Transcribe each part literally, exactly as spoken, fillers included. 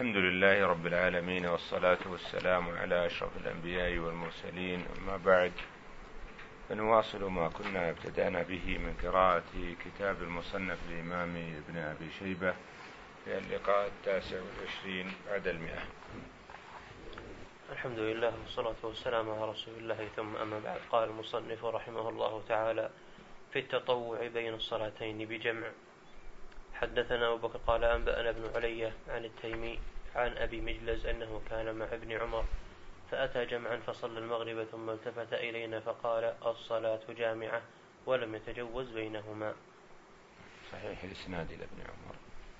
الحمد لله رب العالمين، والصلاة والسلام على أشرف الأنبياء والمرسلين، أما بعد، فنواصل ما كنا ابتدأنا به من قراءة كتاب المصنف للإمام ابن أبي شيبة في اللقاء التاسع والعشرين بعد المئة. الحمد لله والصلاة والسلام على رسول الله، ثم أما بعد. قال المصنف رحمه الله تعالى: في التطوع بين الصلاتين بجمع. حدثنا أبو بكر قال أنبأنا ابن علية عن التيمي عن أبي مجلز أنه كان مع ابن عمر فأتى جمعا فصلى المغرب ثم التفت إلينا فقال: الصلاة جامعة، ولم يتجوز بينهما. صحيح الإسناد إلى ابن عمر.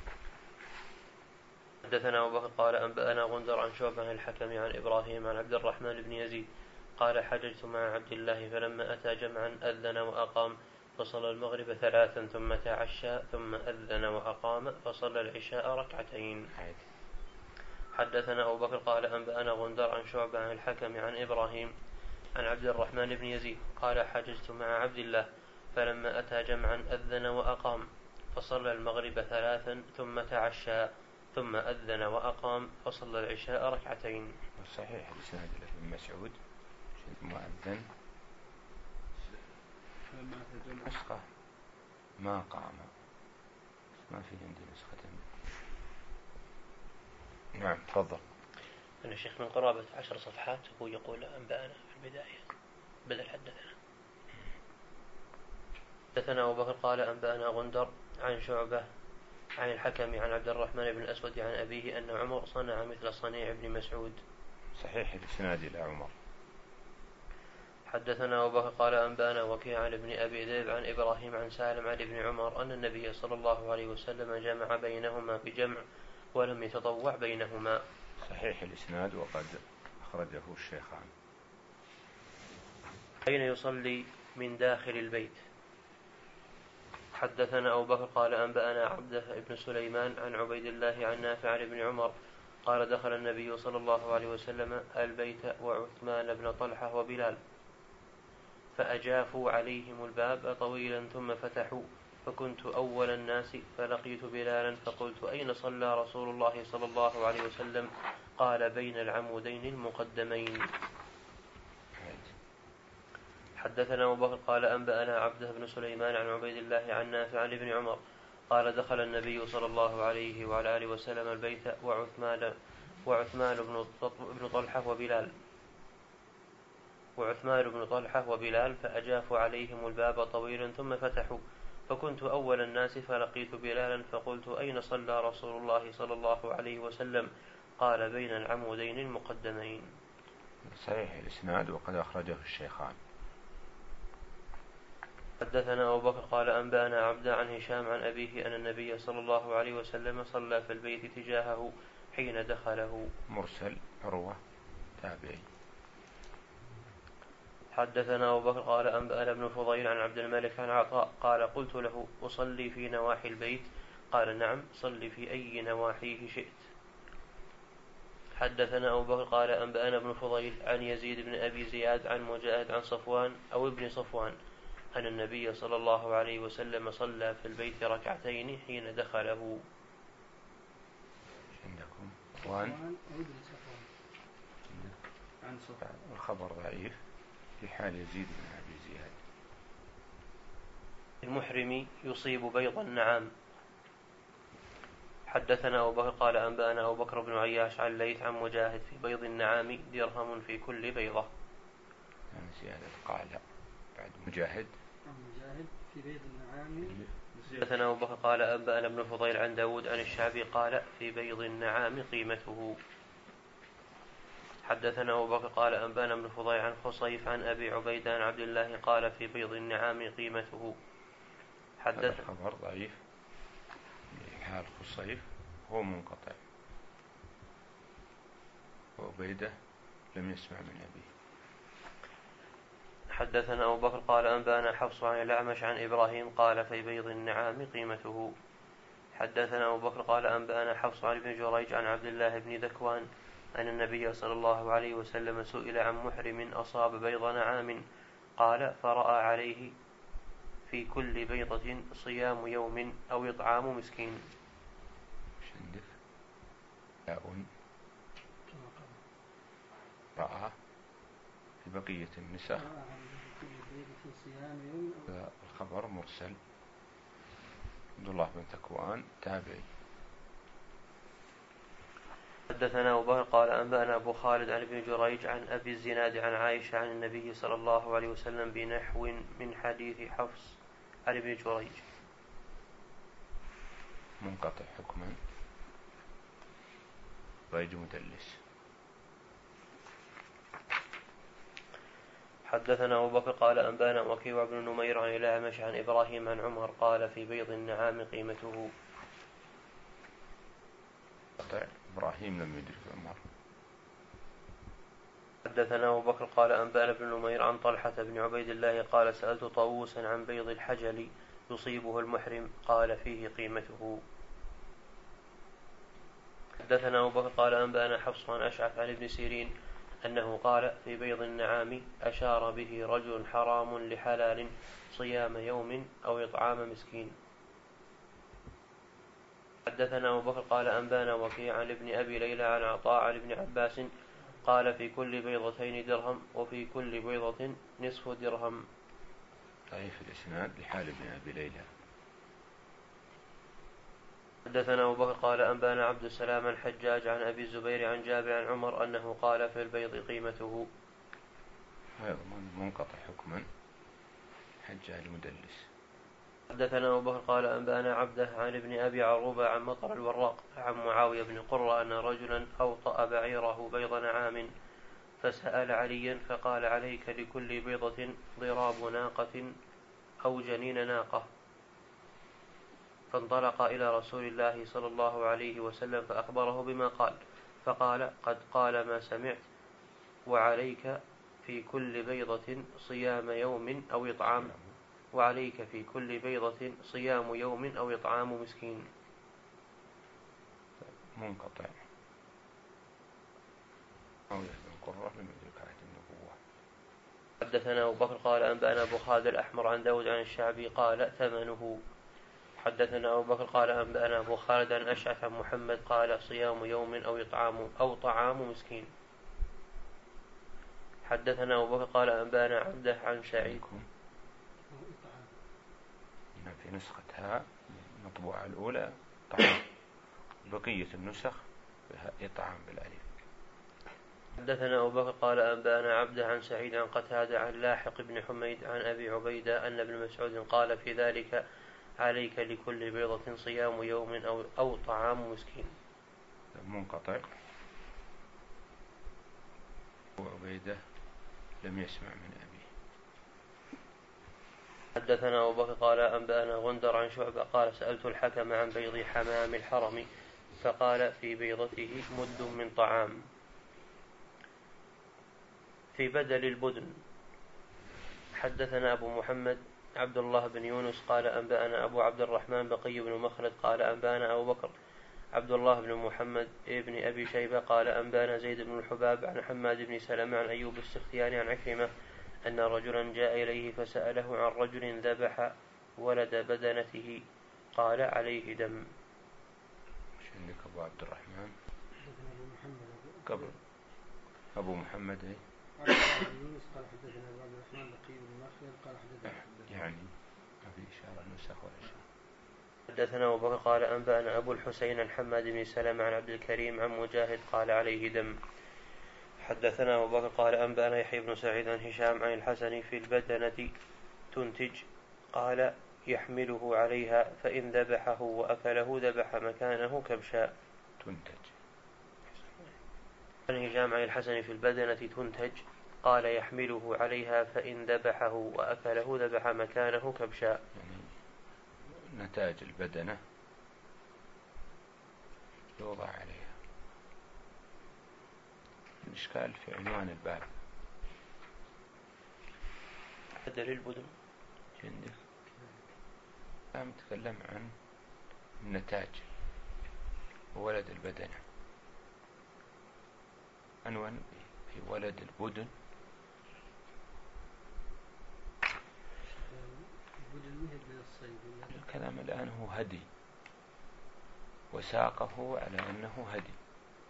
حدثنا أبو بكر قال أنبأنا غندر عن شعبة الحكم عن إبراهيم عن عبد الرحمن بن يزيد قال: حججت مع عبد الله فلما أتى جمعا أذن وأقام فصلى المغرب ثلاثا ثم تعشى ثم أذن وأقام فصلى العشاء ركعتين. حدثنا أبو بكر قال أنبأنا غندر عن شعبة عن الحكم عن إبراهيم عن عبد الرحمن بن يزيد قال: حججت مع عبد الله فلما أتى جمعا أذن وأقام فصلى المغرب ثلاثا ثم تعشى ثم أذن وأقام فصلى العشاء ركعتين. صحيح الإسناد إلى ابن مسعود. مؤذن نسخة ما قام، ما في عندي نسخة. نعم تفضل. أنا شيخ من قرابة عشر صفحات هو يقول أنبأنا في البداية بدل حدثنا. حدثنا أبو بكر قال أنبأنا غندر عن شعبة عن الحكم عن عبد الرحمن بن الأسود عن أبيه أن عمر صنع مثل صنيع ابن مسعود. صحيح الإسناد إلى عمر. حدثنا أبو بكر قال أنبأنا وكيع عن ابن أبي ذئب عن إبراهيم عن سالم عن ابن عمر أن النبي صلى الله عليه وسلم جمع بينهما بجمع ولم يتطوع بينهما. صحيح الإسناد وقد أخرجه الشيخان. أين يصلي من داخل البيت. حدثنا أبو بكر قال أنبأنا عبده بن سليمان عن عبيد الله عن نافع عن ابن عمر قال: دخل النبي صلى الله عليه وسلم البيت وعثمان بن طلحة وبلال فأجافوا عليهم الباب طويلا ثم فتحوا فكنت أول الناس فلقيت بلالا فقلت: أين صلى رسول الله صلى الله عليه وسلم؟ قال: بين العمودين المقدمين. حدثنا أبو بكر قال أنبأنا عبده بن سليمان عن عبيد الله عن نافع عن ابن عمر قال: دخل النبي صلى الله عليه وعلى آله وسلم البيت وعثمان وعثمان بن طلحة وبلال وعثمان بن طلحة وبلال فأجافوا عليهم الباب طويلا ثم فتحوا فكنت أول الناس فلقيت بلالا فقلت: أين صلى رسول الله صلى الله عليه وسلم؟ قال: بين العمودين المقدمين. صحيح الإسناد وقد أخرجه الشيخان. حدثنا أبو بكر قال أنبأنا عبده عن هشام عن أبيه أن النبي صلى الله عليه وسلم صلى في البيت تجاهه حين دخله. مرسل عروة تابعي. حدثنا أبو بكر قال أنبأنا ابن فضيل عن عبد الملك عن عطاء قال: قلت له: أصلي في نواحي البيت؟ قال: نعم، صلي في أي نواحيه شئت. حدثنا أبو بكر قال أنبأنا ابن فضيل عن يزيد بن أبي زياد عن مجاهد عن صفوان أو ابن صفوان أن النبي صلى الله عليه وسلم صلى في البيت ركعتين حين دخله. عندكم صفوان الخبر ضعيف في حال يزيد بن أبي زياد. المحرم يصيب بيض النعام. حدثنا أبو بكر قال أنبأنا أبو بكر بن عياش عن الليث عن مجاهد في بيض النعام درهم في كل بيضة. عن زيادة قال بعد مجاهد مجاهد في بيض النعام. حدثنا أبو بكر قال أنبأنا ابن فضيل عن داود عن الشعبي قال: في بيض النعام قيمته. حدثنا أبو بكر قال أنبأنا ابن فضيل عن خصيف عن أبي عبيدة عن عبد الله قال: في بيض النعام قيمته. هذا الخبر ضعيف حال خصيف هو منقطع، وعبيدة لم يسمع من أبيه. حدثنا أبو بكر قال أنبأنا حفص عن الأعمش عن إبراهيم قال: في بيض النعام قيمته. حدثنا أبو بكر قال أنبأنا حفص عن ابن جريج عن عبد الله بن ذكوان أن النبي صلى الله عليه وسلم سئل عن محرم أصاب بيض نعام قال: فرأى عليه في كل بيضة صيام يوم أو إطعام مسكين. ياء رأى في بقية النسخ. الخبر مرسل. عبد الله بن ذكوان تابعي. حدثنا أبو بكر قال أنبأنا أبو خالد عن ابن جريج عن أبي الزناد عن عائشة عن النبي صلى الله عليه وسلم بنحو من حديث حفص عن ابن جريج. منقطع حكما غير مدلس. حدثنا أبو بكر قال أنبأنا وكيع بن نمير عن الأعمش عن إبراهيم عن عمر قال في بيض النعام قيمته. إبراهيم لم يدرك عمر. حدثنا أبو بكر قال أنبأنا بن نمير عن طلحة بن عبيد الله قال سألت طاووسا عن بيض الحجل يصيبه المحرم قال فيه قيمته. حدثنا أبو بكر قال أنبأنا حفص عن أشعث عن ابن سيرين أنه قال في بيض النعام أشار به رجل حرام لحلال صيام يوم أو إطعام مسكين. حدثنا أبو بكر قال أنبأنا وكيع عن ابن أبي ليلى عن عطاء عن ابن عباس قال في كل بيضتين درهم وفي كل بيضة نصف درهم. أي في الإسناد لحال ابن أبي ليلى. حدثنا أبو بكر قال أنبأنا عبد السلام الحجاج عن أبي الزبير عن جابر عن عمر أنه قال في البيض قيمته. هذا منقطع حكما حجاج مدلس. حدثنا أبو بكر قال أنبأنا عبده عن ابن أبي عروبة عن مطر الوراق عن معاوية بن قرة أن رجلا أوطأ بعيره بيض نعام فسأل عليا فقال عليك لكل بيضة ضراب ناقة أو جنين ناقة. فانطلق إلى رسول الله صلى الله عليه وسلم فأخبره بما قال فقال قد قال ما سمعت وعليك في كل بيضة صيام يوم أو إطعام وعليك في كل بيضة صيام يوم أو إطعام مسكين. منقطع. معاوية بن قرة لم يدرك عهد النبوة. حدثنا أبو بكر قال أنبأنا أبو خالد الأحمر عن داود عن الشعبي قال ثمنه. حدثنا أبو بكر قال أنبأنا أبو خالد عن أشعث عن محمد قال صيام يوم أو إطعام أو طعام مسكين. حدثنا أبو بكر قال أنبأنا عبده عن سعيد. في نسختها المطبوعة الأولى طعام بقية النسخ فيها إطعام بالألف. حدثنا أبو بكر قال أنبأنا عبده عن سعيد عن قتادة عن لاحق بن حميد عن أبي عبيدة أن ابن مسعود قال في ذلك عليك لكل بيضة صيام يوم أو, أو طعام مسكين. منقطع. أبو عبيدة لم يسمع من أبيه. حدثنا أبو بكر قال أنبأنا غندر عن شعبة قال سألت الحكم عن بيض حمام الحرم فقال في بيضته مد من طعام. في بدل البدن. حدثنا أبو محمد عبد الله بن يونس قال أنبأنا أبو عبد الرحمن بقي بن مخلد قال أنبأنا أبو بكر عبد الله بن محمد ابن أبي شيبة قال أنبأنا زيد بن الحباب عن حماد بن سلمة عن أيوب السختياني عن عكرمة أن رجلا جاء إليه فسأله عن رجل ذبح ولد بدنته قال عليه دم. عندك أبو عبد الرحمن قبل أبو محمد إيه؟ قال حدثنا أبو عبد الرحمن بقي بن مخلد قال حدثنا يعني ما في إشارة نسخ ولا شيء. حدثنا أبو بكر قال أنبأنا أبو الحسين عن حماد بن سلمة عن عبد الكريم عن مجاهد قال عليه دم. حدثنا أبو بكر قال أنبأنا يحيى بن سعيد عن هشام عن الحسن في البدنة تنتج قال يحمله عليها فإن ذبحه وأكله ذبح مكانه كبشاء. تنتج. عن هشام عن الحسن في البدنة تنتج قال يحمله عليها فإن ذبحه وأكله ذبح مكانه كبشاء. يعني نتاج البدنة يوضع عليها. الإشكال في عنوان الباب بدل البدن. عندك أنا متكلم عن النتاج وولد البدنة. عنوان في ولد البدن. الكلام الآن هو هدي وساقه على أنه هدي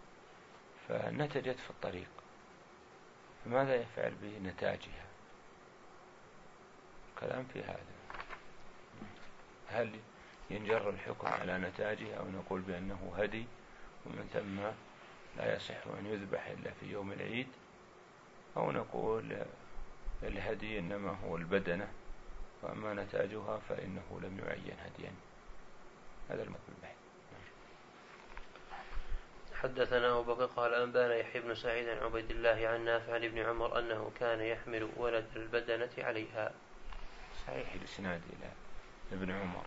فنتجت في الطريق، فماذا يفعل بنتاجها؟ كلام في هذا، هل ينجر الحكم على نتاجها أو نقول بأنه هدي ومن ثم لا يصح أن يذبح إلا في يوم العيد، أو نقول الهدي إنما هو البدنة وأما نتاجها فإنه لم يعين هديا؟ هذا المقبل البحث. حدثنا أبو بكر قال أنبانا يحيى بن سعيد عن عبيد الله عن نافع عن ابن عمر أنه كان يحمل ولد البدنة عليها. صحيح الإسناد إلى ابن عمر.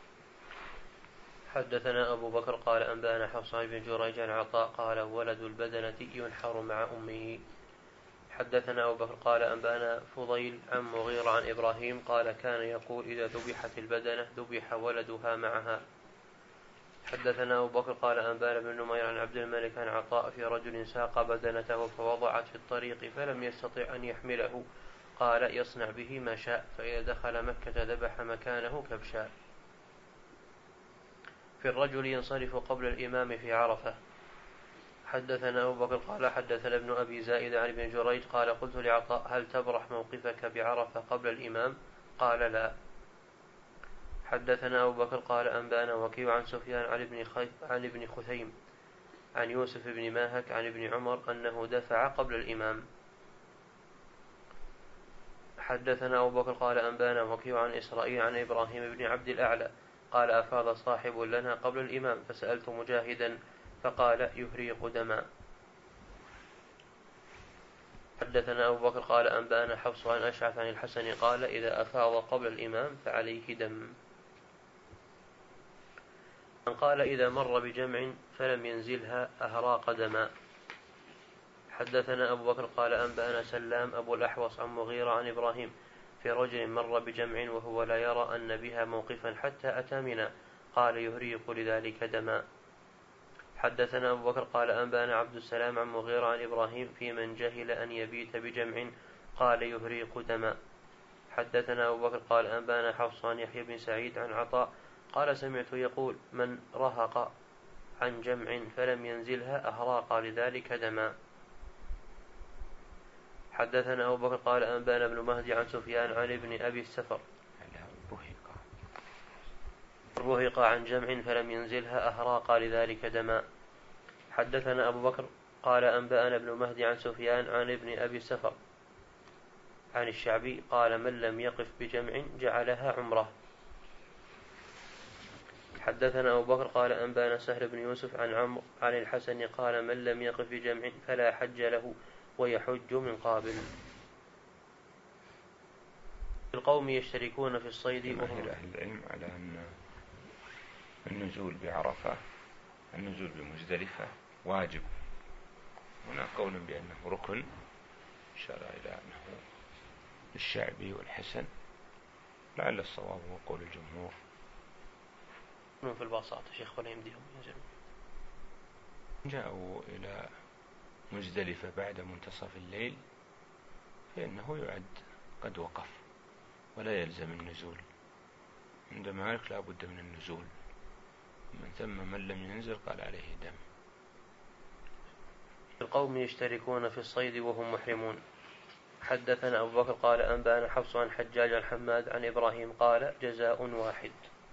حدثنا أبو بكر قال أنبانا حفص بن جريج عن عطاء قال ولد البدنة ينحر مع أمه. حدثنا أبو بكر قال أنبانا فضيل عن مغيرة عن إبراهيم قال كان يقول إذا ذبحت البدنة ذبح ولدها معها. حدثنا أبو بكر قال أنبانا بن نمير عن عبد الملك عن عطاء في رجل ساق بدنته فوضعت في الطريق فلم يستطع أن يحمله قال يصنع به ما شاء، فإذا دخل مكة ذبح مكانه كبشا. في الرجل ينصرف قبل الإمام في عرفة. حدثنا أبو بكر قال حدثنا ابن أبي زائد عن ابن جريج قال قلت لعطاء هل تبرح موقفك بعرفة قبل الإمام؟ قال لا. حدثنا أبو بكر قال أنبانا وكيع عن سفيان عن ابن, خي... عن ابن خثيم عن يوسف بن ماهك عن ابن عمر أنه دفع قبل الإمام. حدثنا أبو بكر قال أنبانا وكيع عن إسرائيل عن إبراهيم بن عبد الأعلى قال أفاض صاحب لنا قبل الإمام فسألت مجاهدا فقال يهريق دما. حدثنا أبو بكر قال أنبانا حفص عن أشعث عن الحسن قال إذا أفاض قبل الإمام فعليه دم. من قال إذا مر بجمع فلم ينزلها أهراق دما. حدثنا أبو بكر قال أنبانا سلام أبو الأحوص عن مغيرة عن إبراهيم في رجل مر بجمع وهو لا يرى أن بها موقفا حتى أتى منا قال يهريق لذلك دما. حدثنا أبو بكر قال أنبانا عبد السلام عن مغيرة عن إبراهيم في من جهل أن يبيت بجمع قال يهريق دما. حدثنا أبو بكر قال أنبانا حفص عن يحيى بن سعيد عن عطاء قال سمعت يقول من رهق عن جمع فلم ينزلها أهراق لذلك دما. حدثنا أبو بكر قال أنبانا ابن مهدي عن سفيان عن ابن أبي السفر رهق عن جمع فلم ينزلها أهراق لذلك دما. حدثنا أبو بكر قال أنبانا ابن مهدي عن سفيان عن ابن أبي السفر عن الشعبي قال من لم يقف بجمع جعلها عمره. حدثنا أبو بكر قال أنبانا سهل بن يوسف عن عمرو عن الحسن قال من لم يقف بجمع فلا حج له ويحج من قابل. القوم يشتركون في الصيد وهم أهل العلم على أن النزول بعرفة النزول بمزدلفة واجب، هنا قول بأنه ركن إشارة إلى أنه الشعبي والحسن، لعل الصواب هو قول الجمهور. في البساطة شيخ ولا يمديهم ينزلون. جاءوا إلى مزدلفة بعد منتصف الليل فإنه يعد قد وقف ولا يلزم النزول، عند مالك لا بد من النزول، من ثم من لم ينزل قال عليه دم. القوم يشتركون في الصيد وهم محرمون. حدثنا أبو بكر قال أنبانا حفص عن حجاج عن حماد عن إبراهيم قال جزاء واحد.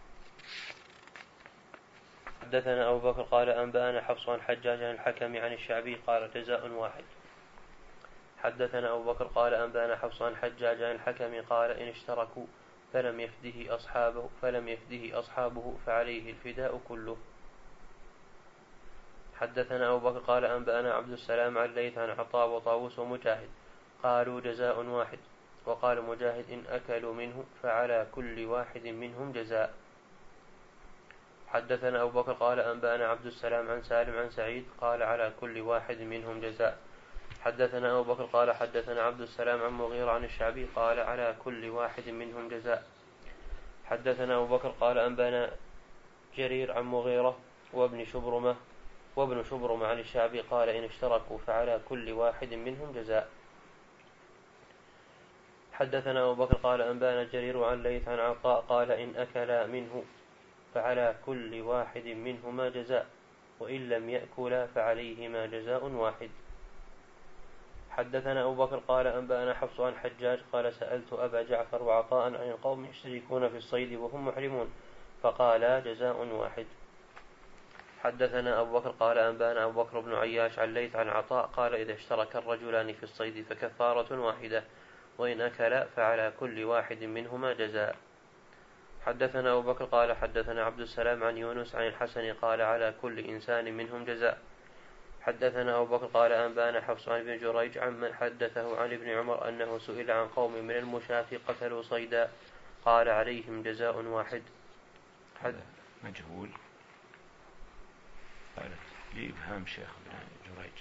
حدثنا أبو بكر قال أنبانا حفص عن حجاج عن الحكم عن الشعبي قال جزاء واحد. حدثنا أبو بكر قال أنبانا حفص عن حجاج عن الحكم قال إن اشتركوا فلم يفده أصحابه فلم يفده أصحابه فعليه الفداء كله. حدثنا أبو بكر قال أنبانا عبد السلام عن ليث عن عطاء وطاووس ومجاهد قالوا جزاء واحد، وقال مجاهد إن أكلوا منه فعلى كل واحد منهم جزاء. حدثنا أبو بكر قال أنبانا عبد السلام عن سالم عن سعيد قال على كل واحد منهم جزاء. حدثنا أبو بكر قال حدثنا عبد السلام عن مغيرة عن الشعبي قال على كل واحد منهم جزاء. حدثنا أبو بكر قال أنبانا جرير عن مغيرة وابن شبرمة وابن شبرمة عن الشعبي قال إن اشتركوا فعلى كل واحد منهم جزاء. حدثنا أبو بكر قال أنبانا جرير عن ليث عن عطاء قال إن أكلا منه فعلى كل واحد منهما جزاء، وإن لم يأكلا فعليهما جزاء واحد. حدثنا أبو بكر قال أنبأنا حفص عن حجاج قال سألت أبا جعفر وعطاء عن القوم يشتركون في الصيد وهم محرمون فقالا جزاء واحد. حدثنا أبو بكر قال أنبأنا أبو بكر بن عياش عن ليث عن عطاء قال إذا اشترك الرجلان في الصيد فكفارة واحدة وإن أكلا فعلى كل واحد منهما جزاء. حدثنا أبو بكر قال حدثنا عبد السلام عن يونس عن الحسن قال على كل إنسان منهم جزاء. حدثنا أبو بكر قال أنبأنا حفص عن ابن جريج عمن حدثه عن ابن عمر أنه سئل عن قوم من المشاة قتلوا صيدا قال عليهم جزاء واحد. حد مجهول قالت لي إبهام شيخ ابن جريج.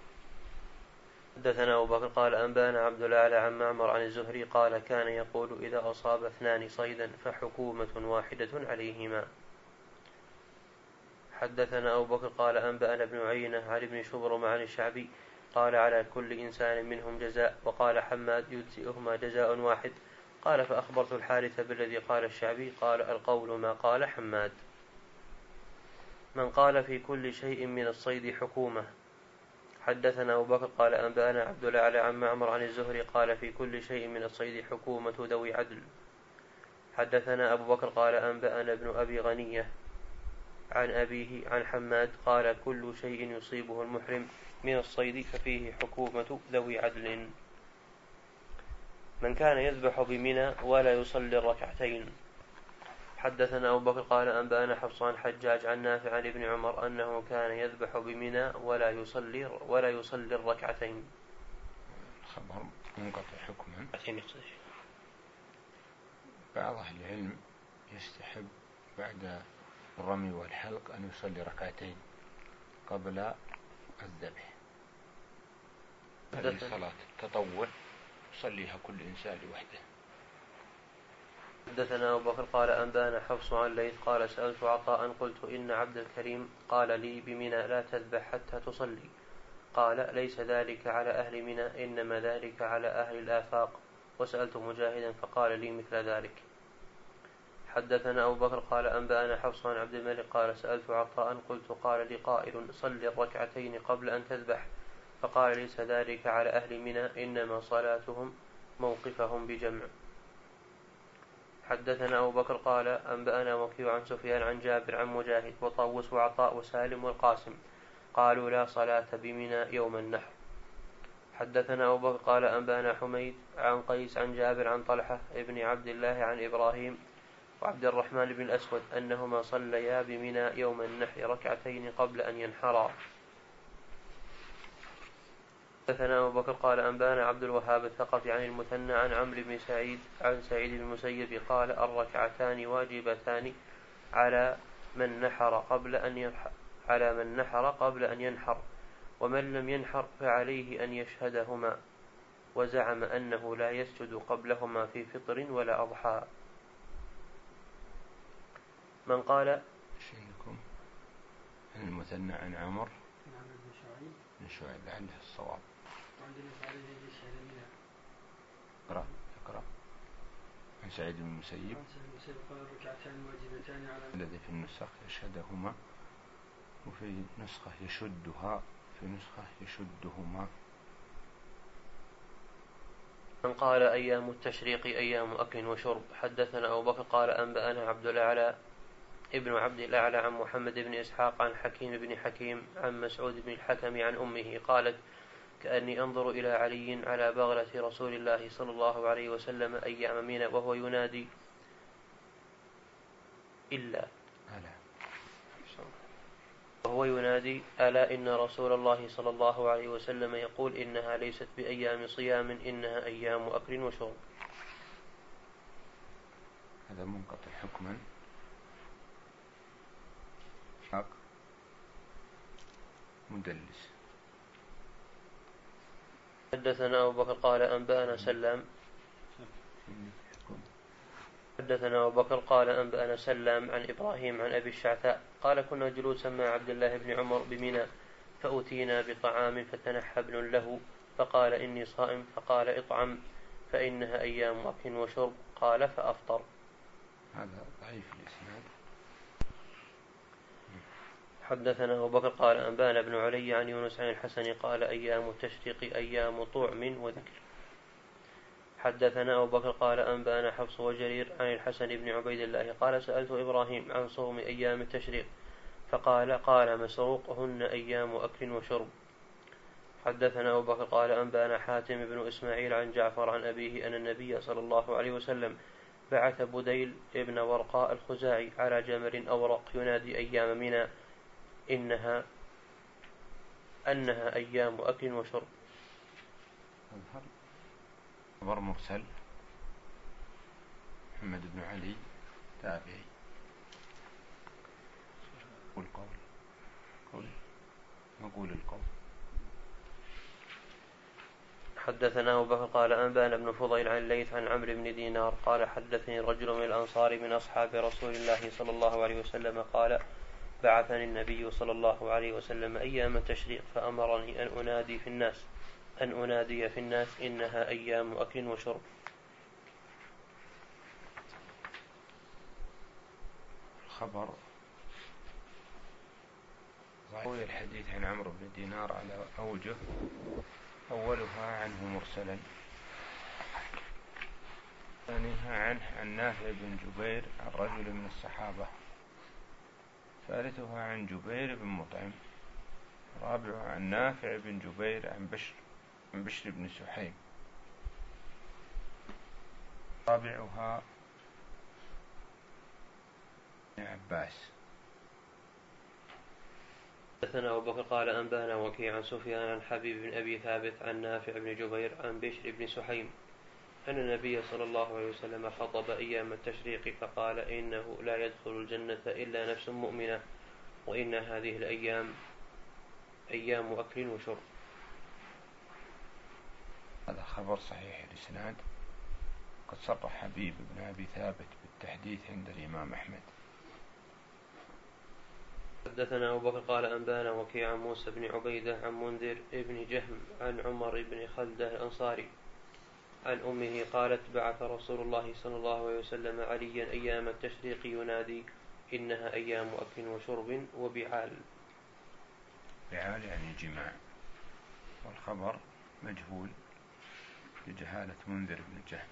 حدثنا أبو بكر قال أنبأنا عبد الأعلى عن معمر عن الزهري قال كان يقول إذا أصاب اثنان صيدا فحكومة واحدة عليهما. حدثنا أبو بكر قال أنبأنا ابن عيينة عن ابن شبرم عن الشعبي قال على كل إنسان منهم جزاء وقال حماد يجزئهما جزاء واحد قال فأخبرت الحارث بالذي قال الشعبي قال القول ما قال حماد. من قال في كل شيء من الصيد حكومة. حدثنا أبو بكر قال أنبأنا عبد الأعلى عن معمر عن الزهري قال في كل شيء من الصيد حكومة ذوي عدل. حدثنا أبو بكر قال أنبأنا ابن أبي غنية عن أبيه عن حماد قال كل شيء يصيبه المحرم من الصيد ففيه حكومة ذوي عدل. من كان يذبح بمنى ولا يصلي الركعتين. حدثنا أبو بكر قال أنبأنا حفص عن حجاج عن نافع عن ابن عمر أنه كان يذبح بمنى ولا يصلي ولا يصلي الركعتين. خبر منقطع حكما. بعض أهل العلم يستحب بعد الرمي والحلق أن يصلي ركعتين قبل الذبح. هذه صلاة تطوع يصليها كل إنسان لوحده. حدثنا أبو بكر قال أنبأنا حفص عن ليث قال سألت عطاء قلت إن عبد الكريم قال لي بمنى لا تذبح حتى تصلي قال ليس ذلك على أهل منى إنما ذلك على أهل الآفاق وسألت مجاهدا فقال لي مثل ذلك. حدثنا أبو بكر قال أنبأنا حفص عن عبد الملك قال سألت عطاء قلت قال لي قائل صل الركعتين قبل أن تذبح فقال ليس ذلك على أهل منى إنما صلاتهم موقفهم بجمع. حدثنا أبو بكر قال أنبأنا وكيع عن سفيان عن جابر عن مجاهد وطاووس وعطاء وسالم والقاسم قالوا لا صلاة بمنى يوم النحر. حدثنا أبو بكر قال أنبأنا حميد عن قيس عن جابر عن طلحة ابن عبد الله عن إبراهيم وعبد الرحمن بن الأسود أنهما صليا بمنى يوم النحر ركعتين قبل أن ينحرا. حدثنا أبو بكر قال أنبأنا عبد الوهاب الثقفي عن المثنى عن عمرو بن سعيد عن سعيد بن المسيب قال الركعتان واجبتان على من نحر قبل أن ينحر على من نحر قبل أن ينحر ومن لم ينحر فعليه أن يشهدهما وزعم أنه لا يسجد قبلهما في فطر ولا أضحى. من قال شيخكم عن المثنى عن عمر بن شعيب بن شعيب لعله الصواب. اقرأ اقرأ عن سعيد بن المسيب قال ركعتان واجبتان على الذي في النسخ يشهدهما وفي نسخة يشدها في نسخة يشدهما. من قال أيام التشريق أيام أكل وشرب. حدثنا أبو بكر قال أنبأنا عبد الأعلى ابن عبد الأعلى عن محمد بن إسحاق عن حكيم بن حكيم عن مسعود بن الحكم عن أمه قالت كأني أنظر إلى علي على بغلة رسول الله صلى الله عليه وسلم أيام منى وهو ينادي إلا وهو ينادي ألا إن رسول الله صلى الله عليه وسلم يقول إنها ليست بأيام صيام إنها أيام أكل وشرب. هذا منقطع حكما. حق مدلس. حدثنا أبو بكر قال أنبأنا سلام حدثنا أبو بكر قال أنبأنا سلام عن إبراهيم عن أبي الشعثاء قال كنا جلوسا مع عبد الله بن عمر بمنى فأتينا بطعام فتنحى ابن له فقال إني صائم فقال اطعم فإنها أيام أكل وشرب قال فأفطر. هذا ضعيف الإسناد. حدثنا أبو بكر قال أنبانا بن علي عن يونس عن الحسن قال أيام التشريق أيام طعم وذكر. حدثنا أبو بكر قال أنبانا حفص وجرير عن الحسن بن عبيد الله قال سألت إبراهيم عن صوم أيام التشريق فقال قال مسروق هن أيام أكل وشرب. حدثنا أبو بكر قال أنبانا حاتم بن إسماعيل عن جعفر عن أبيه أن النبي صلى الله عليه وسلم بعث بديل ابن ورقاء الخزاعي على جمل أورق ينادي أيام منى إنها أنها أيام أكل وشرب. خبر مرسل محمد بن علي تابعي. والقول قول نقول القول. حدثنا أبو بكر قال أنبانا بن فضيل عن الليث عن عمرو بن دينار قال حدثني رجل من الأنصار من أصحاب رسول الله صلى الله عليه وسلم قال بعثني النبي صلى الله عليه وسلم أيام التشريق فأمرني أن أنادي في الناس أن أنادي في الناس إنها أيام أكل وشرب. خبر روي الحديث عن عمرو بن دينار على أوجه أولها عنه مرسلا، ثانيها عنه عن نافع بن جبير عن رجل من الصحابة، ثالثها عن جبير بن مطعم، رابعها عن نافع بن جبير عن بشر عن بشر بن سحيم، رابعها عن عباس. حدثنا أبو بكر قال أنبانا وكيع عن سفيان عن حبيب بن أبي ثابت عن نافع بن جبير عن بشر بن سحيم أن النبي صلى الله عليه وسلم خطب أيام التشريق فقال إنه لا يدخل الجنة إلا نفس مؤمنة وإن هذه الأيام أيام أكل وشرب. هذا خبر صحيح الإسناد، قد صرح حبيب بن أبي ثابت بالتحديث عند الإمام أحمد. حدثنا أبو بكر قال أنبانا وكيع عن موسى بن عبيدة عن منذر بن جهم عن عمر بن خلدة الأنصاري عن أمه قالت بعث رسول الله صلى الله عليه وسلم عليا أيام التشريق ينادي إنها أيام أكل وشرب وبعال. بعال يعني جماع، والخبر مجهول لجهالة منذر بن جهم.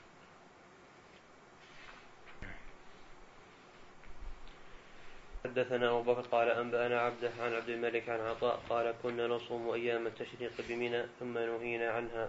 حدثنا أبو بكر قال أنبأنا عبده عن عبد الملك عن عطاء قال كنا نصوم أيام التشريق بمنى ثم نهينا عنها.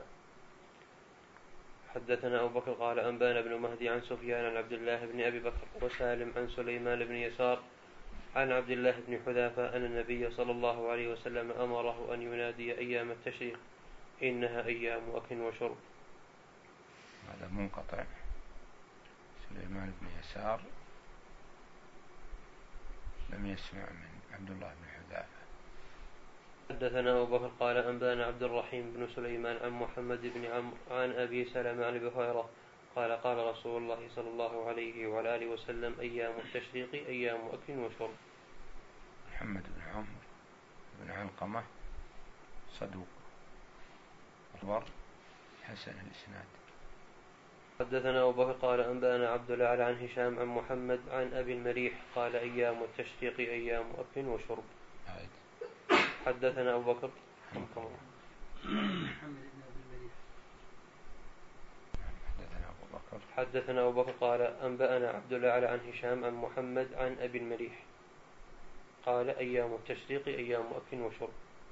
حدثنا أبو بكر قال أنبانا بن مهدي عن سفيان عن عبد الله بن أبي بكر وسالم عن سليمان بن يسار عن عبد الله بن حذافة أن النبي صلى الله عليه وسلم أمره أن ينادي أيام التشريق إنها أيام أكل وشرب. هذا منقطع. سليمان بن يسار لم يسمع من عبد الله بن حذافة. حدثنا أبو بكر قال أنبانا عبد الرحيم بن سليمان عن محمد بن عمرو عن أبي سلمة عن أبي هريرة قال قال رسول الله صلى الله عليه وعلى آله وسلم أيام التشريق أيام أكل وشرب. محمد بن عمرو بن علقمة صدوق، أخبر حسن الإسناد. حدثنا أبو بكر قال أنبانا عبد الأعلى عن هشام عن محمد عن أبي المليح قال أيام التشريق أيام أكل وشرب. عيد. حدثنا أبو بكر محمد بن أبي المليح. حدثنا أبو بكر حدثنا أبو بكر قال أنبأنا عبد الأعلى عن هشام عن محمد عن أبي المليح قال أيام التشريق أيام أكل وشرب.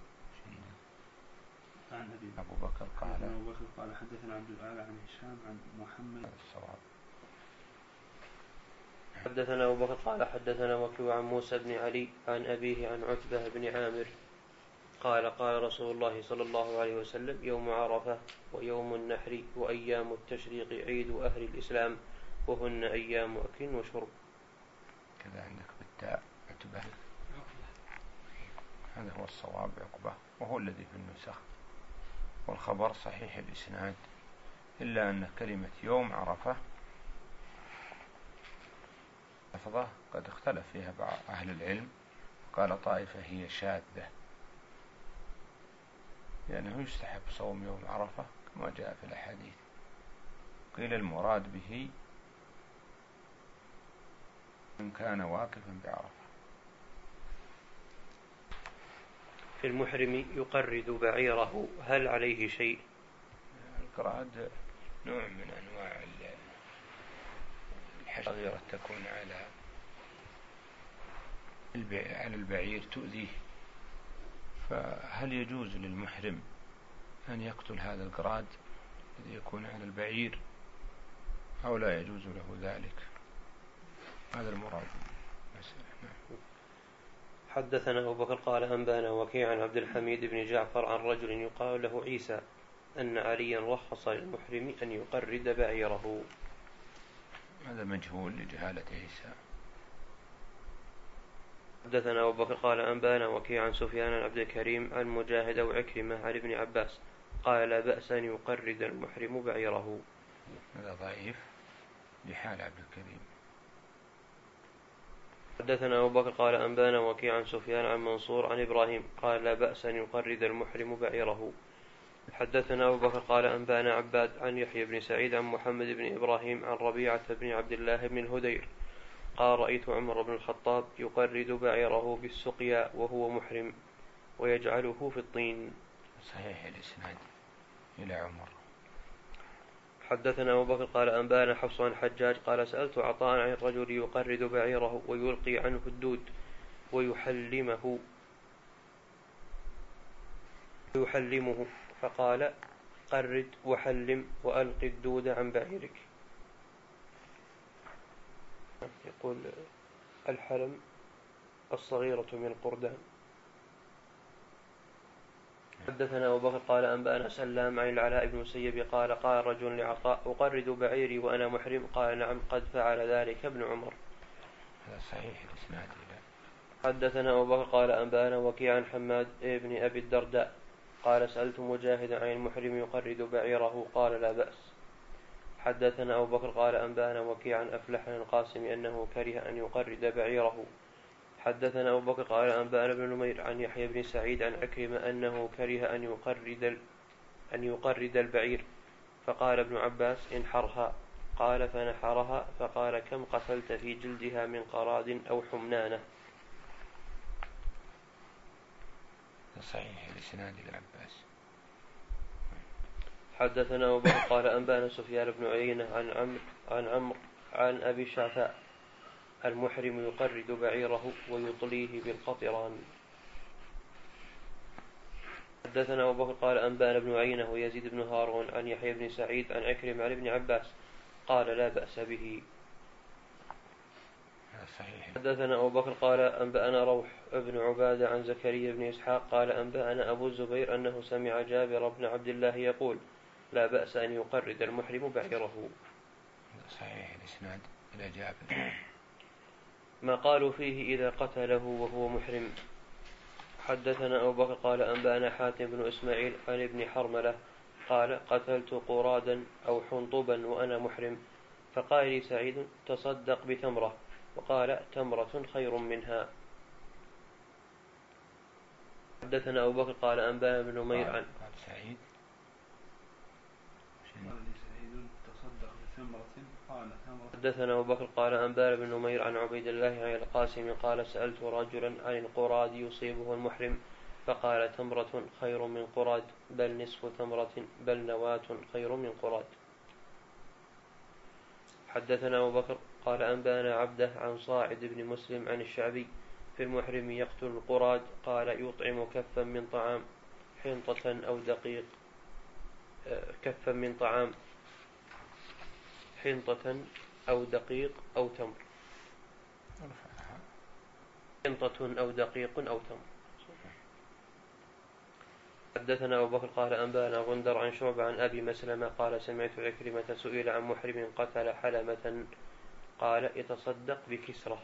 عن أبي أبو بكر قال أبو بكر قال حدثنا عبد الأعلى عن هشام عن محمد. الصواب. حدثنا أبو بكر قال حدثنا وكيع عن موسى بن علي عن أبيه عن عتبة بن عامر قال قال رسول الله صلى الله عليه وسلم يوم عرفة ويوم النحر وأيام التشريق عيد أهل الإسلام وهن أيام أكل وشرب. كذا عندك بالتاء عتبة، هذا هو الصواب عقبة، وهو الذي في النسخ، والخبر صحيح الإسناد، إلا أن كلمة يوم عرفة لفظة قد اختلف فيها بعض أهل العلم، قال طائفة هي شاذة، لأنه يستحب صوم يوم عرفة كما جاء في الأحاديث. قيل المراد به من كان واقفا بعرفة. للمحرم يقرد بعيره هل عليه شيء؟ القراد نوع من أنواع الحشرة تكون على على البعير تؤذيه، فهل يجوز للمحرم أن يقتل هذا القراد الذي يكون على البعير أو لا يجوز له ذلك؟ هذا المراد. حدثنا أبو بكر قال أنبانا وكيع عن عبد الحميد بن جعفر عن رجل يقال له عيسى أن عليا رخص للمحرم أن يقرد بعيره. هذا مجهول لجهالة عيسى. حدثنا أبو بكر قال أنبانا وكيع عن سفيان عن عبد الكريم عن مجاهد أو عكرمة عن ابن عباس قال لا بأس أن يقرد المحرم بعيره. هذا ضعيف لحال عبد الكريم. حدثنا أبو بكر قال أنبانا وكيع عن سفيان عن منصور عن إبراهيم قال لا بأس أن يقرد المحرم بعيره. حدثنا أبو بكر قال أنبانا عباد عن يحيى بن سعيد عن محمد بن إبراهيم عن ربيعة بن عبد الله بن الهدير قال رأيت عمر بن الخطاب يقرد بعيره بالسقيا وهو محرم ويجعله في الطين. صحيح الإسناد إلى عمر. حدثنا أبو بكر قال أنبانا حفص عن حجاج قال سألت عطاء عن الرجل يقرد بعيره ويلقي عنه الدود ويحلمه ويحلمه فقال قرد وحلم وألق الدود عن بعيرك. يقول الحلم الصغيرة من القردان. حدثنا أبو بكر قال أنبأنا سلام عن العلاء بن المسيب قال قال رجل لعطاء أقرد بعيري وأنا محرم قال نعم قد فعل ذلك ابن عمر. هذا صحيح الإسناد. حدثنا أبو بكر قال أنبأنا وكيع عن حماد بن أبي الدرداء قال سألت مجاهد عن المحرم يقرد بعيره قال لا بأس. حدثنا أبو بكر قال أنبأنا وكيع عن أفلح عن القاسم أنه كره أن يقرد بعيره. حدثنا أبو بكر قال أنبأنا بن نمير عن يحيى بن سعيد عن عكرمة أنه كره أن يقرد أن يقرد البعير فقال ابن عباس انحرها قال فنحرها فقال كم قتلت في جلدها من قراد أو حمنانة. صحيح الإسناد للعباس. حدثنا أبو بكر قال أنبأنا سفيان بن عيينة عن عمرو عن عمرو عن أبي شعثاء المحرم يقرد بعيره ويطليه بالقطران. حدثنا أبو بكر قال أنبأنا بن عيينة ويزيد بن هارون عن يحيى بن سعيد عن عكرمة عن ابن عباس قال لا بأس به. حدثنا أبو بكر قال أنبأنا روح بن عبادة عن زكريا بن إسحاق قال أنبأنا أبو الزبير أنه سمع جابر بن عبد الله يقول لا بأس أن يقرد المحرم بعيره. صحيح الإسناد إلى جابر. ما قالوا فيه إذا قتله وهو محرم. حدثنا أبو بكر قال أنبأنا حاتم بن إسماعيل عن ابن حرملة قال قتلت قرادا أو حنطبا وأنا محرم فقال لي سعيد تصدق بتمرة وقال تمرة خير منها. حدثنا أبو بكر قال أنبأنا بن نمير عن سعيد حدثنا أبو بكر قال أنبأنا بن نمير عن عبيد الله عن القاسم قال سألت رجلا عن القراد يصيبه المحرم فقال تمرة خير من قراد بل نصف تمرة بل نواة خير من قراد. حدثنا أبو بكر قال أنبأنا عبده عن صاعد بن مسلم عن الشعبي في المحرم يقتل القراد قال يطعم كفا من طعام حنطة أو دقيق كفا من طعام حنطة أو دقيق أو تمر حنطة أو دقيق أو تمر. حدثنا أبو بكر قال أنبأنا غندر عن شعبة عن أبي مسلمة قال سمعت عكرمة سئل عن محرم قتل حلمة قال يتصدق بكسرة.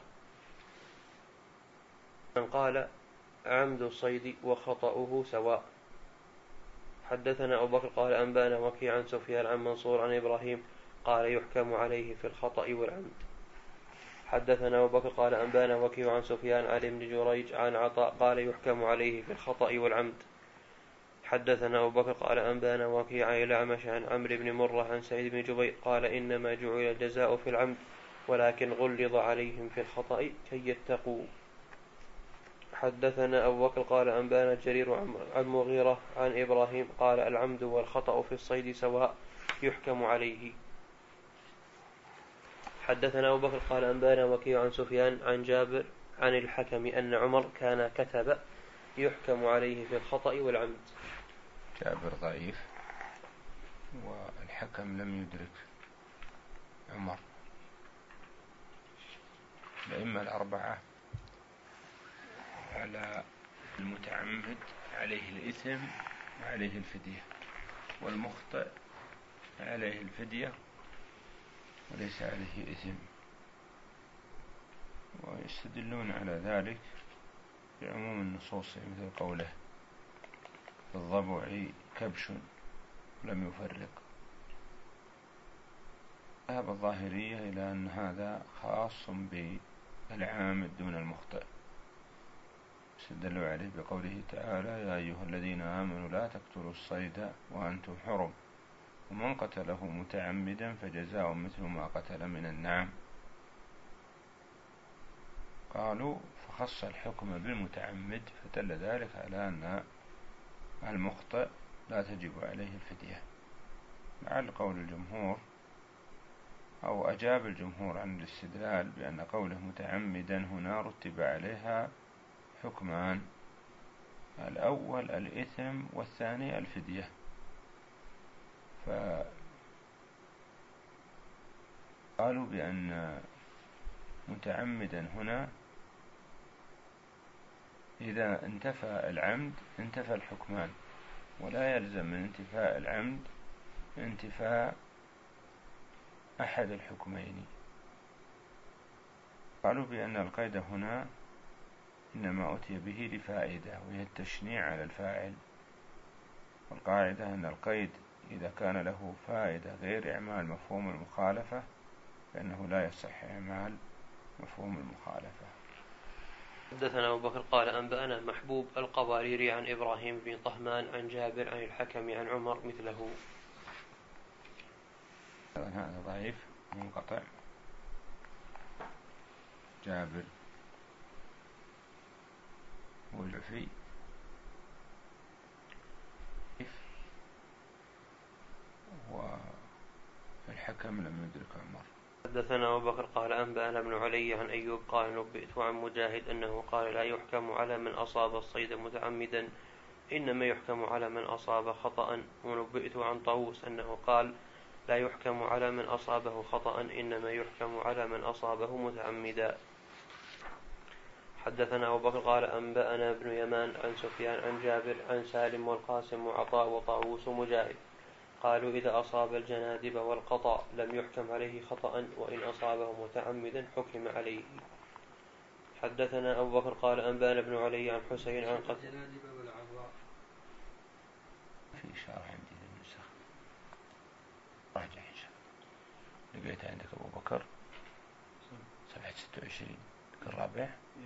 من قال عمد الصيد وخطأه سواء. حدثنا أبو بكر قال أنبأنا وكيع عن سفيان عن منصور عن إبراهيم قال يحكم عليه في الخطأ والعمد. حدثنا أبو بكر قال أنبأنا وكيع عن سفيان عن ابن جريج عن عطاء قال يحكم عليه في الخطأ والعمد. حدثنا أبو بكر قال أنبأنا وكيع عن الأعمش عن عمرو بن مرة عن سعيد بن جبير قال إنما جعل الجزاء في العمد ولكن غلظ عليهم في الخطأ كي يتقوا. حدثنا أبو بكر قال أنبانا جرير عن مغيرة عن إبراهيم قال العمد والخطأ في الصيد سواء يحكم عليه. حدثنا أبو بكر قال أنبانا وكيع عن سفيان عن جابر عن الحكم أن عمر كان كتب يحكم عليه في الخطأ والعمد. جابر ضعيف، والحكم لم يدرك عمر. الأئمة الأربعة على المتعمد عليه الإثم وعليه الفدية، والمخطئ عليه الفدية وليس عليه إثم، ويستدلون على ذلك بعموم النصوص مثل قوله في الضبع كبش لم يفرق. ذهب الظاهرية إلى أن هذا خاص بالعامد دون المخطئ، استدلوا عليه بقوله تعالى يا أيها الذين آمنوا لا تقتلوا الصيد وأنتم حرم ومن قتله متعمدا فجزاء مثل ما قتل من النعم. قالوا فخص الحكم بالمتعمد فدل ذلك على أن المخطئ لا تجب عليه الفدية. لعل قول الجمهور أو أجاب الجمهور عن الاستدلال بأن قوله متعمدا هنا رتب عليها حكمان، الأول الإثم والثاني الفدية، فقالوا بأن متعمدا هنا إذا انتفى العمد انتفى الحكمان، ولا يلزم من انتفاء العمد انتفاء أحد الحكمين. قالوا بأن القيد هنا إنما أتي به لفائدة وهي التشنيع على الفاعل، والقاعدة أن القيد إذا كان له فائدة غير إعمال مفهوم المخالفة فإنه لا يصح إعمال مفهوم المخالفة. حدثنا أبو بكر قال أنبأنا محبوب القواريري عن إبراهيم بن طهمان عن جابر عن الحكم عن عمر مثله. هذا ضعيف منقطع. جابر والعفي والحكم لم يدرك عمر. حدثنا أبو بكر قال أنبأنا ابن علي عن أيوب قال نبئت عن مجاهد أنه قال لا يحكم على من أصاب الصيد متعمدا إنما يحكم على من أصاب خطأ. ونبئت عن طاووس أنه قال لا يحكم على من أصابه خطأ إنما يحكم على من أصابه متعمدا. حدثنا أبو بكر قال أنبأنا ابن يمان عن سفيان عن جابر عن سالم والقاسم وعطاء وطاووس مجاهد قالوا إذا أصاب الجنادب والقطع لم يحكم عليه خطأ وإن أصابه متعمدا حكم عليه. حدثنا أبو بكر قال أنبأنا ابن علي عن حسين عن قتل في شرح عندي النسخ راجع إن شاء الله. لقيت عندك أبو بكر صفحة ستة وعشرين الرابع.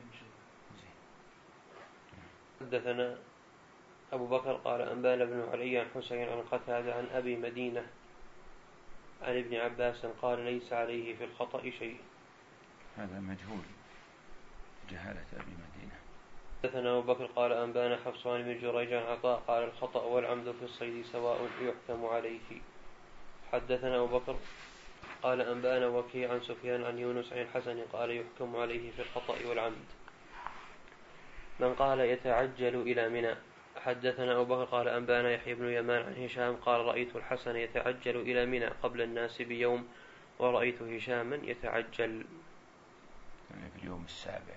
حدثنا أبو بكر قال أنبأنا ابن علي عن حسين عن قتادة عن أبي مدينة عن ابن عباس قال ليس عليه في الخطأ شيء. هذا مجهول جهالة أبي مدينة. حدثنا أبو بكر قال أنبأنا حفص عن ابن جريج عن عطاء قال الخطأ والعمد في الصيد سواء يحكم عليه. حدثنا أبو بكر قال أنبأنا وكيع عن سفيان عن يونس عن الحسن قال يحكم عليه في الخطأ والعمد من قال يتعجل إلى منى. حدثنا أبو بكر قال أنبأنا يحيى بن يمان عن هشام قال رأيت الحسن يتعجل إلى منى قبل الناس بيوم ورأيت هشاما يتعجل يعني في اليوم السابع.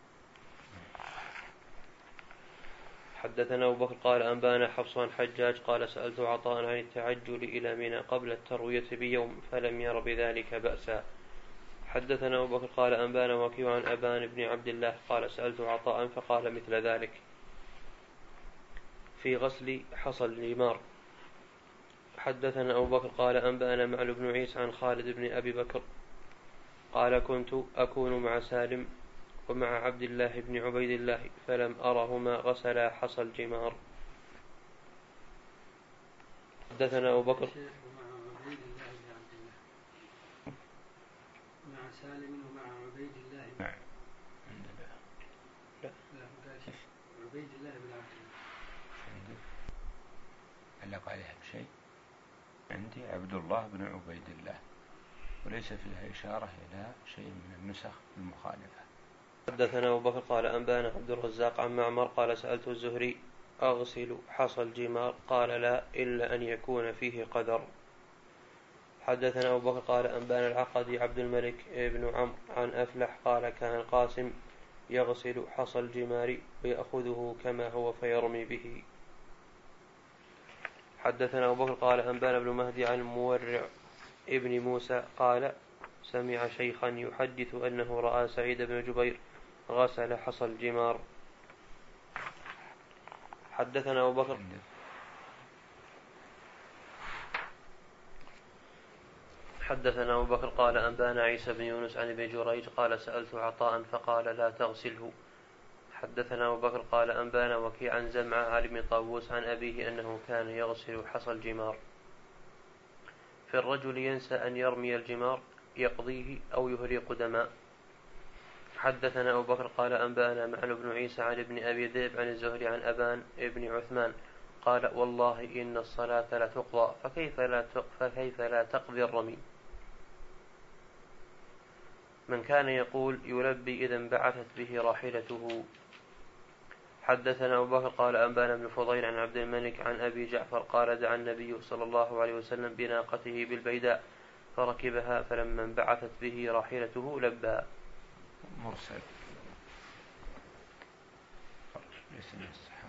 حدثنا أبو بكر قال أنبأنا حفص عن حجاج قال سألت عطاء عن التعجل إلى منى قبل التروية بيوم فلم ير بذلك بأسا. حدثنا أبو بكر قال أنبأنا وكيع عن أبان بن عبد الله قال سألت عطاء فقال مثل ذلك في غسل حصى الجمار. حدثنا أبو بكر قال أنبأنا معل بن عيسى عن خالد بن أبي بكر قال كنت أكون مع سالم ومع عبد الله بن عبيد الله فلم أرهما غسلا حصى الجمار. حدثنا أبو بكر مع سالم ومع عبيد الله. نعم. لا لا عبيد الله بن عبد الله. عندك علق عليها بشيء؟ عندي عبد الله بن عبيد الله، وليس فيها إشارة إلى شيء من النسخ المخالفة. حدثنا أبو بكر قال أنبانا عبد الرزاق عن معمر قال سألت الزهري أغسل حصى الجمار؟ قال لا، إلا أن يكون فيه قدر. حدثنا أبو بكر قال أنبانا العقدي عبد الملك بن عمرو عن أفلح قال كان القاسم يغسل حصى الجمار ويأخذه كما هو فيرمي به. حدثنا أبو بكر قال أنبانا بن مهدي عن المورع ابن موسى قال سمع شيخا يحدث أنه رأى سعيد بن جبير غسل حصى الجمار. حدثنا أبو بكر حدثنا أبو بكر قال أنبانا عيسى بن يونس عن ابن جريج قال سألت عطاء فقال لا تغسله. حدثنا أبو بكر قال أنبانا وكيع عن زمعة عن ابن طاووس عن أبيه أنه كان يغسل حصى الجمار. في الرجل ينسى أن يرمي الجمار يقضيه أو يهريق دماء. حدثنا أبو بكر قال أنبانا معن بن عيسى عن ابن أبي ذئب عن الزهري عن أبان ابن عثمان قال والله إن الصلاة لا تقضى فكيف لا, فكيف لا تقضي الرمي؟ من كان يقول يلبي إذا انبعثت به راحلته. حدثنا أبو بكر قال أنبانا بن فضيل عن عبد الملك عن أبي جعفر قال دعا النبي صلى الله عليه وسلم بناقته بالبيداء فركبها فلما انبعثت به راحلته لبى. مرسل ليس من الصحابة.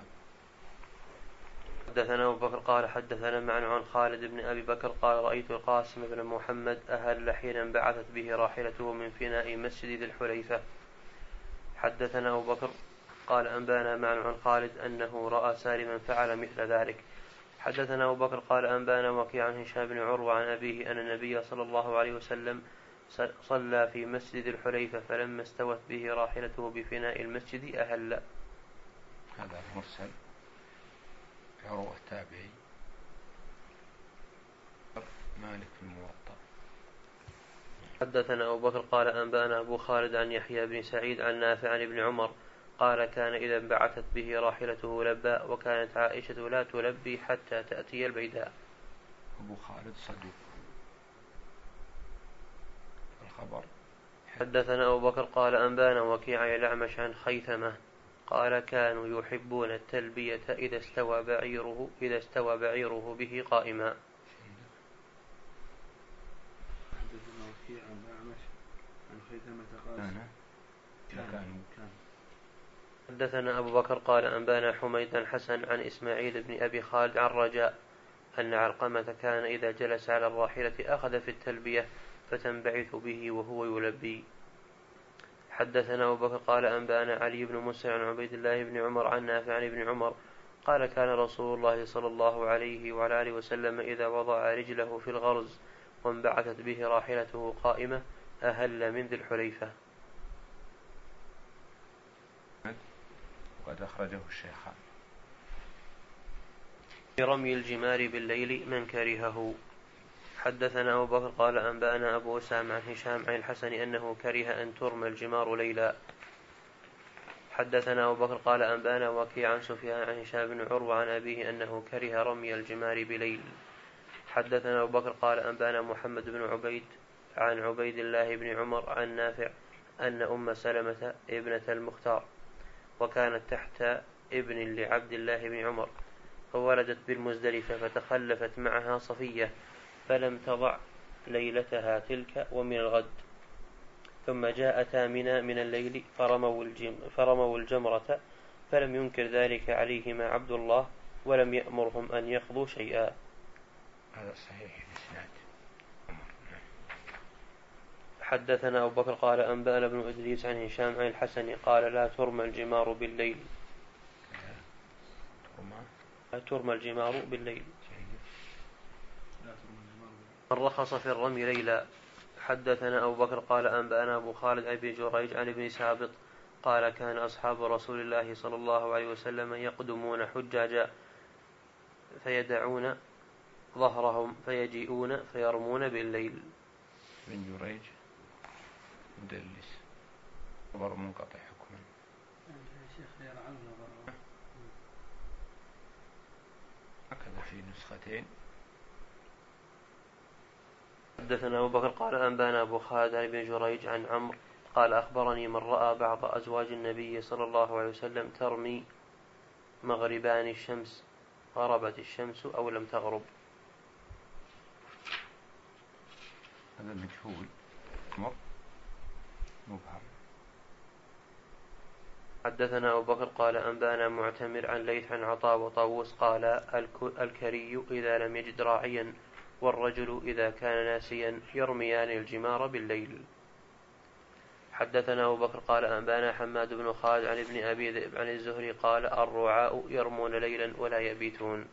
حدثنا أبو بكر قال حدثنا معن عن خالد بن أبي بكر قال رأيت القاسم بن محمد أهل حين انبعثت به راحلته من فناء مسجد ذي الحليفة. حدثنا أبو بكر قال أنبانا معن عن خالد أنه رأى سالما فعل مثل ذلك. حدثنا أبو بكر قال أنبانا وكيع عن هشام بن عروة عن أبيه أن النبي صلى الله عليه وسلم صلى في مسجد الحليفة فلما استوت به راحلته بفناء المسجد أهل. هذا مرسل عروة التابعي مالك في الموطأ. حدثنا أبو بكر قال أنبانا أبو خالد عن يحيى بن سعيد عن نافع عن ابن عمر قال كان إذا انبعثت به راحلته لبى وكانت عائشة لا تلبي حتى تأتي البيداء. أبو خالد صدوق. الخبر. حدثنا أبو بكر قال أنبانا وكيع الأعمش عن خيثمة قال كانوا يحبون التلبية إذا استوى بعيره إذا استوى بعيره به قائما. حدثنا وكيع عن الأعمش عن خيثمة قال كانوا كان. حدثنا أبو بكر قال أنبانا حميد عن حسن عن إسماعيل بن أبي خالد عن رجاء أن علقمة كان إذا جلس على الراحلة أخذ في التلبية فتنبعث به وهو يلبي. حدثنا أبو بكر قال أنبانا علي بن موسى عن عبيد الله بن عمر عن نافع عن ابن عمر قال كان رسول الله صلى الله عليه وعلى آله وسلم إذا وضع رجله في الغرز وانبعثت به راحلته قائمة أهل من ذي الحليفة. وقد أخرجه الشيخان. رمي الجمار بالليل من كرهه. حدثنا أبو بكر قال أنبأنا أبو أسامة عن هشام عن الحسن أنه كره أن ترمى الجمار ليلا. حدثنا أبو بكر قال أنبأنا وكيع عن سفيان عن هشام بن عروة عن أبيه أنه كره رمي الجمار بليل. حدثنا أبو بكر قال أنبأنا محمد بن عبيد عن عبيد الله بن عمر عن نافع أن أم سلمة ابنة المختار وكانت تحت ابن لعبد الله بن عمر فولدت بالمزدلفة فتخلفت معها صفية فلم تضع ليلتها تلك ومن الغد ثم جاءتا منى من الليل فرموا, الجم فرموا الجمرة فلم ينكر ذلك عليهما عبد الله ولم يأمرهم أن يقضوا شيئا. هذا صحيح الإسناد. حدثنا أبو بكر قال أنبأنا بن إدريس عن هشام عن الحسن قال لا ترمى الجمار بالليل لا ترمى الجمار بالليل من رخص في الرمي ليلا. حدثنا أبو بكر قال أنبأنا أبو خالد أبي جريج عن ابن سابط قال كان أصحاب رسول الله صلى الله عليه وسلم يقدمون حجاجا فيدعون ظهرهم فيجيئون فيرمون بالليل. ابن جريج مدلس خبر منقطع حكما. شيخ غير عنه في نسختين. حدثنا أبو بكر قال أنبانا أبو خالد عن ابن جريج عن عمرو قال أخبرني من رأى بعض أزواج النبي صلى الله عليه وسلم ترمي مغربان الشمس، غربت الشمس أو لم تغرب. هذا مجهول مبهم. حدثنا أبو بكر قال أنبانا معتمر عن ليث عن عطاء وطاووس قال الكري إذا لم يجد راعيا والرجل إذا كان ناسيا يرميان الجمار بالليل. حدثنا أبو بكر قال أنبانا حماد بن خالد عن ابن أبي ذئب عن الزهري قال الرعاء يرمون ليلا ولا يبيتون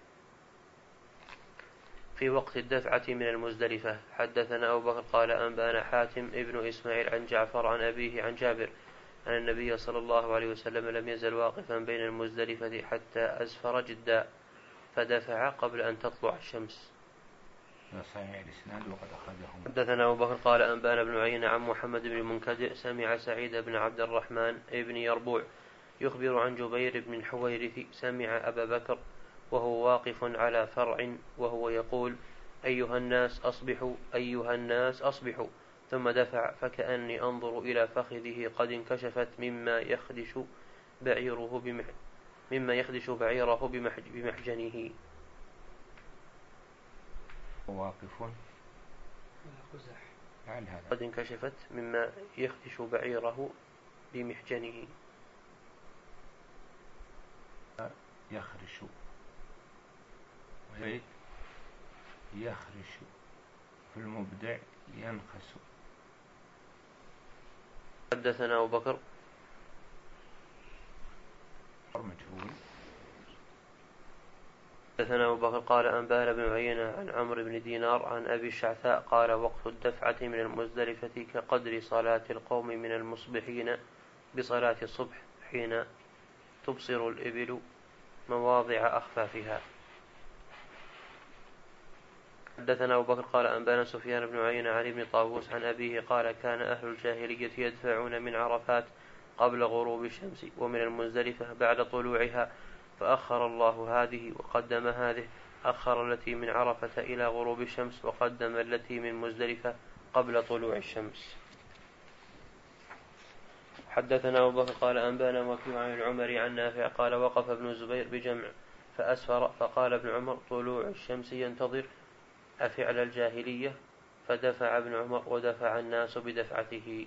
في وقت الدفعة من المزدلفة. حدثنا أبو بكر قال أنبانا حاتم ابن إسماعيل عن جعفر عن أبيه عن جابر أن النبي صلى الله عليه وسلم لم يزل واقفا بين المزدلفة حتى أزفر جدا فدفع قبل أن تطلع الشمس. صحيح الإسناد وقد أخرجه. حدثنا أبو بكر قال أنبانا بن عيينة عن محمد بن المنكدر سمع سعيد بن عبد الرحمن ابن يربوع يخبر عن جبير بن الحويرث سمع أبا بكر وهو واقف على فرع وهو يقول أيها الناس أصبحوا أيها الناس أصبحوا ثم دفع فكأني أنظر إلى فخذه قد انكشفت مما يخدش بعيره بمح مما يخدش بعيره بمحج بمحجنه. واقف قد انكشفت مما يخدش بعيره بمحجنه. يخرش يخرش في المبدع ينخس. حدثنا أبو بكر مجهول. حدثنا أبو بكر قال أنبانا بن عيينة عن عمرو بن دينار عن أبي الشعثاء قال وقت الدفعة من المزدلفة كقدر صلاة القوم من المصبحين بصلاة الصبح حين تبصر الإبل مواضع أخفافها. حدثنا أبو بكر قال أنبانا سفيان بن عيينة عن ابن طاووس عن أبيه قال كان أهل الجاهلية يدفعون من عرفات قبل غروب الشمس ومن المزدلفة بعد طلوعها فأخر الله هذه وقدم هذه، أخر التي من عرفة إلى غروب الشمس وقدم التي من مزدلفة قبل طلوع الشمس. حدثنا أبو بكر قال أنبانا وكيع عن العمري عن نافع قال وقف ابن الزبير بجمع فأسفر فقال ابن عمر طلوع الشمس ينتظر أفعل الجاهلية، فدفع ابن عمر ودفع الناس بدفعته.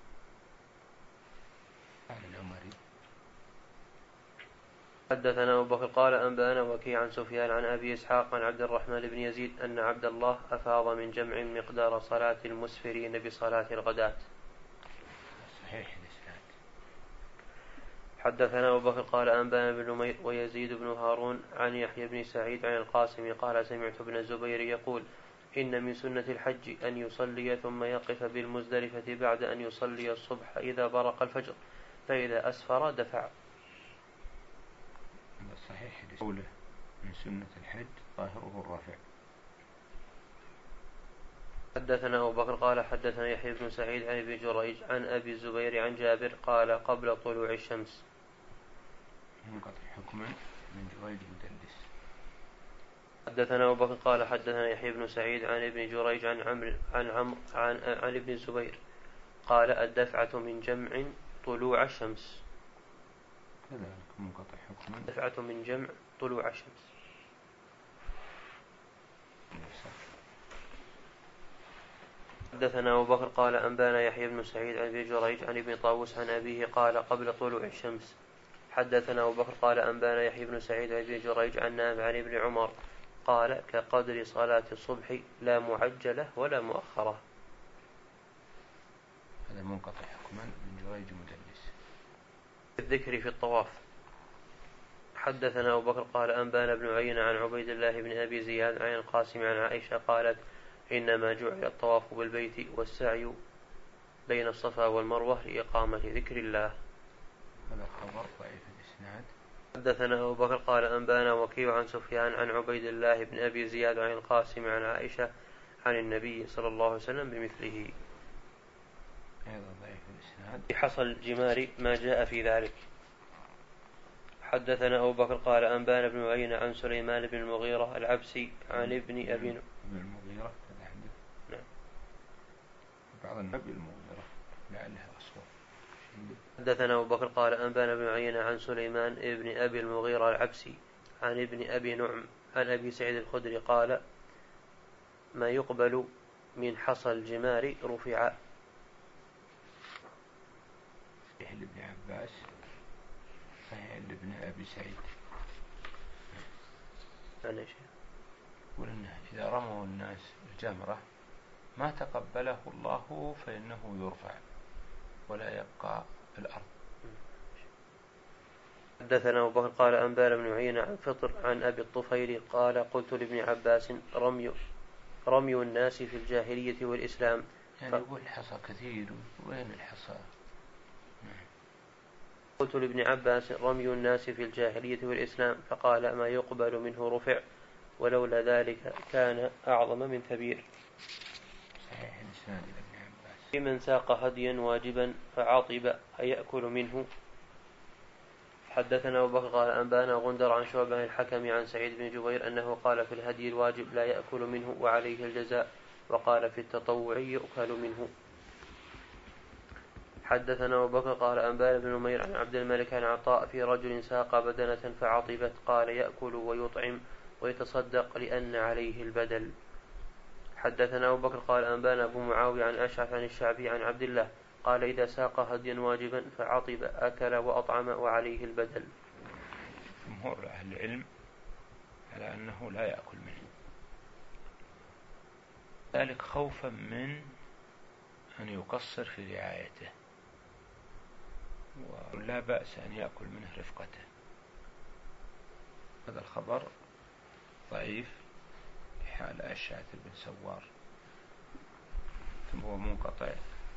حدثنا أبو بكر قال أنبانا وكيع عن سفيان عن أبي إسحاق عن عبد الرحمن بن يزيد أن عبد الله أفاض من جمع مقدار صلاة المسفرين بصلاة الغداة. صحيح الإسناد. حدثنا أبو بكر قال أنبانا بن نمير ويزيد بن هارون عن يحيى بن سعيد عن القاسم قال سمعت ابن الزبير يقول إن من سنة الحج أن يصلي ثم يقف بالمزدلفة بعد أن يصلي الصبح إذا برق الفجر فإذا أسفر دفع. صحيح قوله من سنة الحج ظاهره الرافع. حدثنا أبو بكر قال حدثنا يحيى بن سعيد عن ابن جريج عن أبي الزبير عن جابر قال قبل طلوع الشمس. منقطع حكما من جريج مدلس. حدثنا أبو بكر قال حدثنا يحيى بن سعيد عن ابن جريج عن عمرو عن عمرو عن, عن ابن الزبير قال الدفعة من جمع طلوع الشمس. كذلك منقطع حكما. دفعة من جمع طلوع الشمس. حدثنا أبو بكر قال أنبانا يحيى بن سعيد عن ابن جريج عن ابن طاووس عن أبيه قال قبل طلوع الشمس. حدثنا أبو بكر قال أنبانا يحيى بن سعيد عن ابن جريج عن نافع عن ابن عمر قال كقدر صلاة الصبح لا معجلة ولا مؤخرة. هذا منقطع حكما من جريج مدلس. الذكر في الطواف. حدثنا أبو بكر قال أنبانا بن عيينة عن عبيد الله بن أبي زياد عن القاسم عن عائشة قالت إنما جعل الطواف بالبيت والسعي بين الصفا والمروة لإقامة ذكر الله. هذا خبر ضعيف الإسناد. حدثنا أبو بكر قال أنبانا وكيع عن سفيان عن عبيد الله بن أبي زياد عن القاسم عن عائشة عن النبي صلى الله عليه وسلم بمثله. أيضا ضعيف الإسناد. في حصل الجمار ما جاء في ذلك. حدثنا أبو بكر قال أنبانا بن عيينة عن سليمان بن المغيرة العبسي عن ابن أبي بن المغيرة كذا عندك؟ نعم. بعض النبي المغيرة لعلها أصوات. حدثنا أبو بكر قال أنبانا بن عيينة عن سليمان بن أبي المغيرة العبسي عن ابن أبي نعم عن أبي سعيد الخدري قال ما يقبل من حصى الجمار رفع. لابن عباس صحيح لابن أبي سعيد يعني شيء يقول إنه إذا رموا الناس الجمرة ما تقبله الله فإنه يرفع ولا يبقى في الأرض. حدثنا أبو بكر قال أنبانا بن عيينة عن فطر عن أبي الطفيل قال قلت لابن عباس رمي رمي الناس في الجاهلية والإسلام. يعني يقول الحصى كثير وين الحصى؟ قلت لابن عباس رمي الناس في الجاهلية والإسلام فقال ما يقبل منه رفع ولولا ذلك كان أعظم من كبير. صحيح الإسناد لابن عباس. لمن ساق هديا واجبا فعطب أيأكل منه. حدثنا أبو بكر قال أنبانا غندر عن شعبة الحكم عن سعيد بن جبير أنه قال في الهدي الواجب لا يأكل منه وعليه الجزاء وقال في التطوع يؤكل منه. حدثنا أبو بكر قال أنبانا بن نمير عن عبد الملك عن عطاء في رجل ساق بدنة فعطبت قال يأكل ويطعم ويتصدق لأن عليه البدل. حدثنا أبو بكر قال أنبانا أبو معاوية عن أشعث عن الشعبي عن عبد الله قال إذا ساق هديا واجبا فعطب أكل وأطعم وعليه البدل. جمهور أهل العلم على أنه لا يأكل منه، ذلك خوفا من أن يقصر في رعايته، ولا بأس أن يأكل منه رفقته. هذا الخبر ضعيف لحال أشعث بن سوار ثم هو منقطع.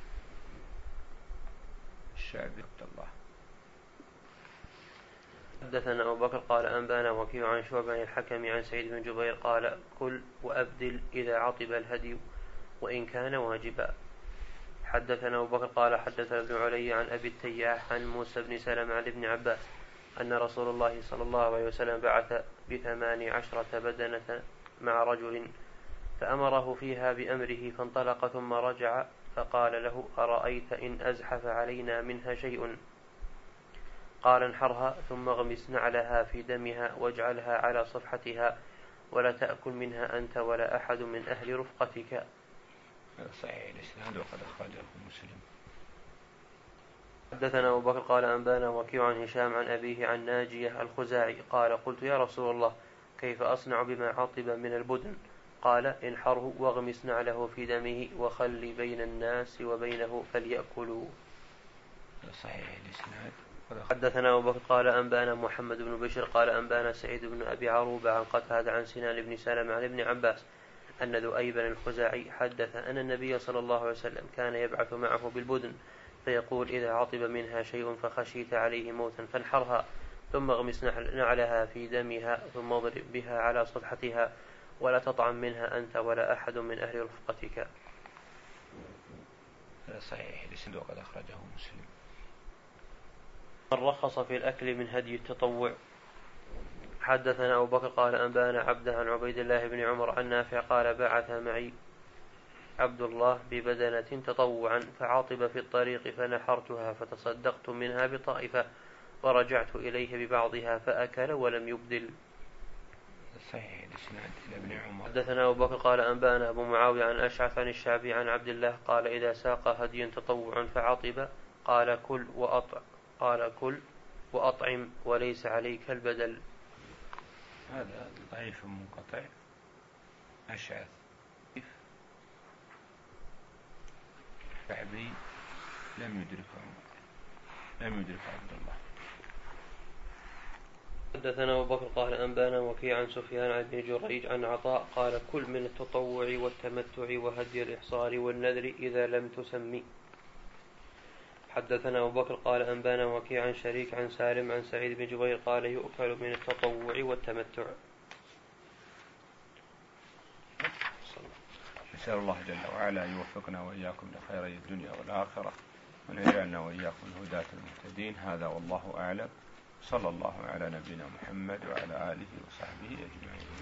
الشعبي عبد الله. حدثنا أبو بكر قال أنبانا وكيع عن شعبة عن الحكم عن سعيد بن جبير قال كل وأبدل إذا عطب الهدي وإن كان واجبا. حدثنا أبو بكر قال حدثنا ابن علي عن أبي التياح عن موسى بن سلمة عن ابن عباس أن رسول الله صلى الله عليه وسلم بعث بثمان عشرة بدنة مع رجل فأمره فيها بأمره فانطلق ثم رجع فقال له أرأيت إن أزحف علينا منها شيء؟ قال انحرها ثم اغمس نعلها في دمها واجعلها على صفحتها ولا تأكل منها أنت ولا أحد من أهل رفقتك. صحيح الإسناد وقد أخرجه مسلم. حدثنا أبو بكر قال أنبانا وكيع عن هشام عن أبيه عن ناجية الخزاعي قال قلت يا رسول الله كيف أصنع بما عطب من البدن؟ قال انحره واغمس نعله في دمه وخل بين الناس وبينه فليأكلوا. صحيح الإسناد. حدثنا أبو بكر قال أنبانا محمد بن بشر قال أنبانا سعيد بن أبي عروبة عن قتادة عن سنان بن سلمة عن ابن عباس أن ذؤيبا الخزاعي حدث أن النبي صلى الله عليه وسلم كان يبعث معه بالبدن فيقول إذا عطب منها شيء فخشيت عليه موتا فانحرها ثم اغمس نعلها في دمها ثم اضرب بها على صفحتها ولا تطعم منها أنت ولا أحد من أهل رفقتك. هذا صحيح الإسناد وقد أخرجه مسلم. من رخص في الأكل من هدي التطوع. حدثنا أبو بكر قال أنبانا عبده عن عبيد الله بن عمر عن نافع قال بعث معي عبد الله ببدنة تطوعا فعاطب في الطريق فنحرتها فتصدقت منها بطائفة ورجعت إليه ببعضها فأكل ولم يبدل. صحيح الإسناد إلى ابن عمر. حدثنا أبو بكر قال أنبانا أبو معاوية عن أشعث عن الشعبي عن عبد الله قال إذا ساق هدي تطوعا فعاطب قال كل وأطع قال كل وأطعم وليس عليك البدل. هذا ضعيف منقطع. أشعث الشعبي لم يدركه لم يدرك عبد الله. حدثنا أبو بكر قال أنبانا وكيع عن سفيان عن ابن جريج عن عطاء قال كل من التطوع والتمتع وهدي الإحصار والنذر إذا لم تسمي. حدثنا أبو بكر قال أنبانا وكيع عن شريك عن سالم عن سعيد بن جبير قال يؤكل من التطوع والتمتع. نسأل الله جل وعلا أن يوفقنا وإياكم لخيري الدنيا والآخرة وأن يجعلنا وإياكم الهداة المهتدين. هذا والله أعلم. صلى الله على نبينا محمد وعلى آله وصحبه أجمعين.